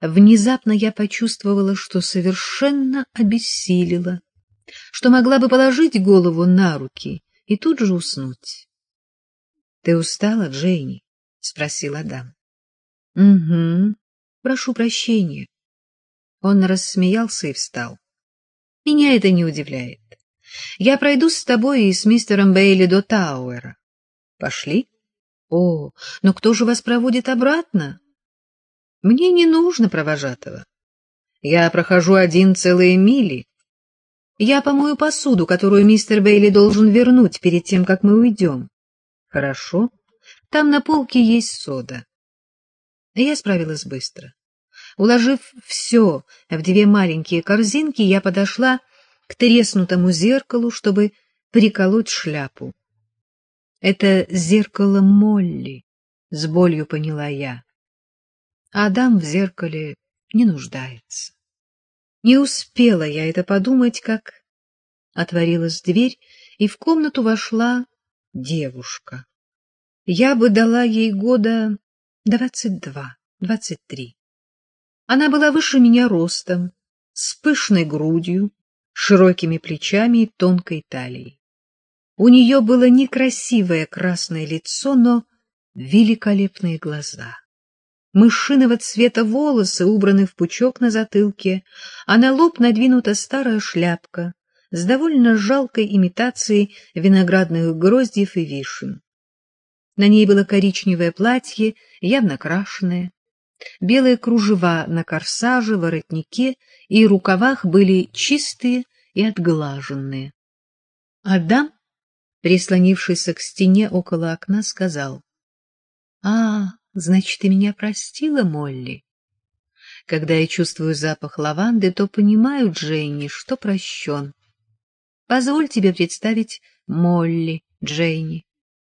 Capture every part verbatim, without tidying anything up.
Внезапно я почувствовала, что совершенно обессилила, что могла бы положить голову на руки и тут же уснуть. — Ты устала, Дженни? — спросил Адам. — Угу. Прошу прощения. Он рассмеялся и встал. — Меня это не удивляет. Я пройду с тобой и с мистером Бейли до Тауэра. Пошли? О, но кто же вас проводит обратно? Мне не нужно провожатого. Я прохожу один целые мили. Я помою посуду, которую мистер Бейли должен вернуть перед тем, как мы уйдем. Хорошо. Там на полке есть сода. Я справилась быстро. Уложив все в две маленькие корзинки, я подошла к треснутому зеркалу, чтобы приколоть шляпу. Это зеркало Молли, с болью поняла я. Адам в зеркале не нуждается. Не успела я это подумать, как отворилась дверь, и в комнату вошла девушка. Я бы дала ей года двадцать два, двадцать три. Она была выше меня ростом, с пышной грудью, широкими плечами и тонкой талией. У нее было некрасивое красное лицо, но великолепные глаза. Мышиного цвета волосы убраны в пучок на затылке, а на лоб надвинута старая шляпка с довольно жалкой имитацией виноградных гроздьев и вишен. На ней было коричневое платье, явно крашеное. Белые кружева на корсаже, воротнике и рукавах были чистые и отглаженные. Адам, прислонившийся к стене около окна, сказал: — А, значит, ты меня простила, Молли? Когда я чувствую запах лаванды, то понимаю, Дженни, что прощен. Позволь тебе представить Молли, Дженни.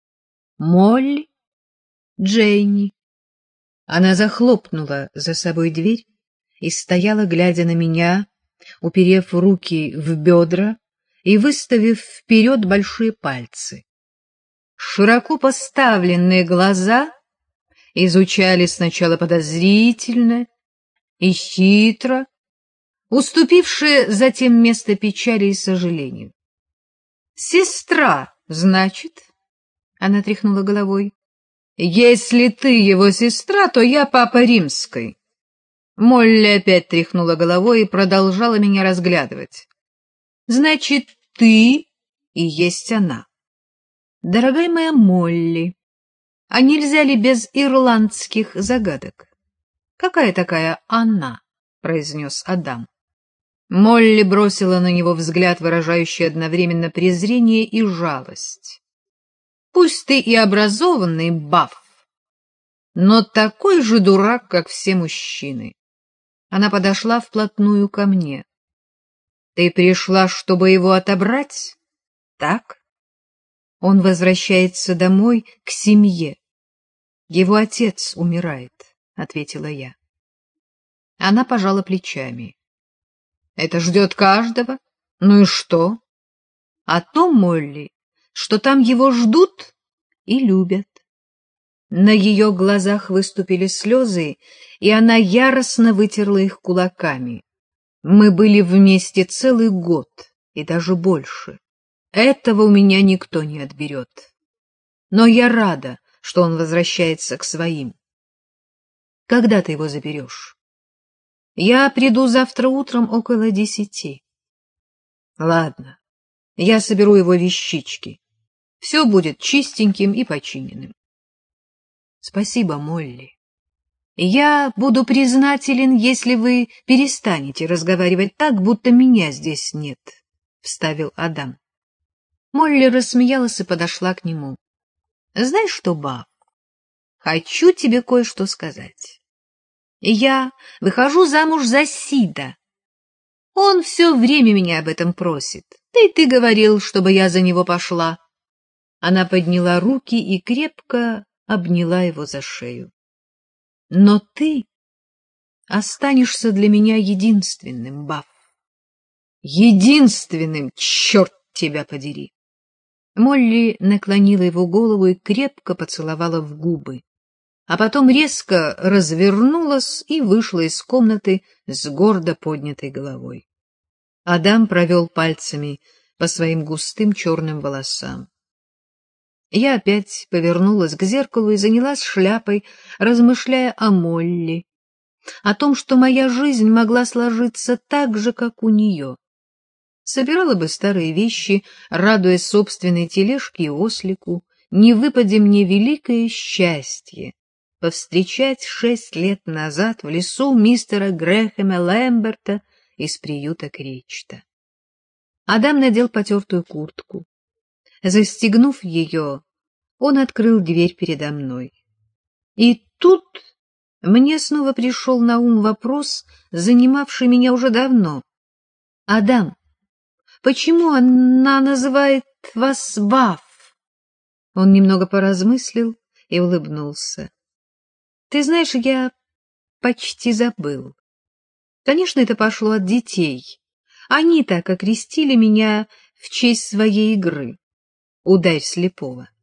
Молли, Дженни. Она захлопнула за собой дверь и стояла, глядя на меня, уперев руки в бедра и выставив вперед большие пальцы. Широко поставленные глаза изучали сначала подозрительно и хитро, уступившие затем место печали и сожалению. — Сестра, значит? — она тряхнула головой. — Если ты его сестра, то я папа римской. Молли опять тряхнула головой и продолжала меня разглядывать. — Значит, ты и есть она. — Дорогая моя Молли, а нельзя ли без ирландских загадок? — Какая такая она? — произнес Адам. Молли бросила на него взгляд, выражающий одновременно презрение и жалость. — Пусть ты и образованный, Бафф, но такой же дурак, как все мужчины. Она подошла вплотную ко мне. — Ты пришла, чтобы его отобрать? Так? Он возвращается домой, к семье. Его отец умирает, — ответила я. Она пожала плечами. — Это ждет каждого. Ну и что? А то, Молли, что там его ждут и любят. На ее глазах выступили слезы, и она яростно вытерла их кулаками. Мы были вместе целый год и даже больше. Этого у меня никто не отберет. Но я рада, что он возвращается к своим. Когда ты его заберешь? Я приду завтра утром около десяти. Ладно, я соберу его вещички. Все будет чистеньким и починенным. Спасибо, Молли. Я буду признателен, если вы перестанете разговаривать так, будто меня здесь нет, — вставил Адам. Молли рассмеялась и подошла к нему. — Знаешь что, Бафф, хочу тебе кое-что сказать. Я выхожу замуж за Сида. Он все время меня об этом просит. Да и ты говорил, чтобы я за него пошла. Она подняла руки и крепко обняла его за шею. Но ты останешься для меня единственным, Бафф. Единственным, черт тебя подери. Молли наклонила его голову и крепко поцеловала в губы. а потом резко развернулась и вышла из комнаты с гордо поднятой головой. Адам провел пальцами по своим густым черным волосам. Я опять повернулась к зеркалу и занялась шляпой, размышляя о Молли, о том, что моя жизнь могла сложиться так же, как у нее. Собирала бы старые вещи, радуясь собственной тележке и ослику, не выпади мне великое счастье повстречать шесть лет назад в лесу мистера Грэхэма Лэмберта из приюта Кречта. Адам надел потертую куртку. Застегнув ее, он открыл дверь передо мной. И тут мне снова пришел на ум вопрос, занимавший меня уже давно. «Адам, почему она называет вас Ваф?» Он немного поразмыслил и улыбнулся. «Ты знаешь, я почти забыл. Конечно, это пошло от детей. Они так окрестили меня в честь своей игры «Ударь слепого».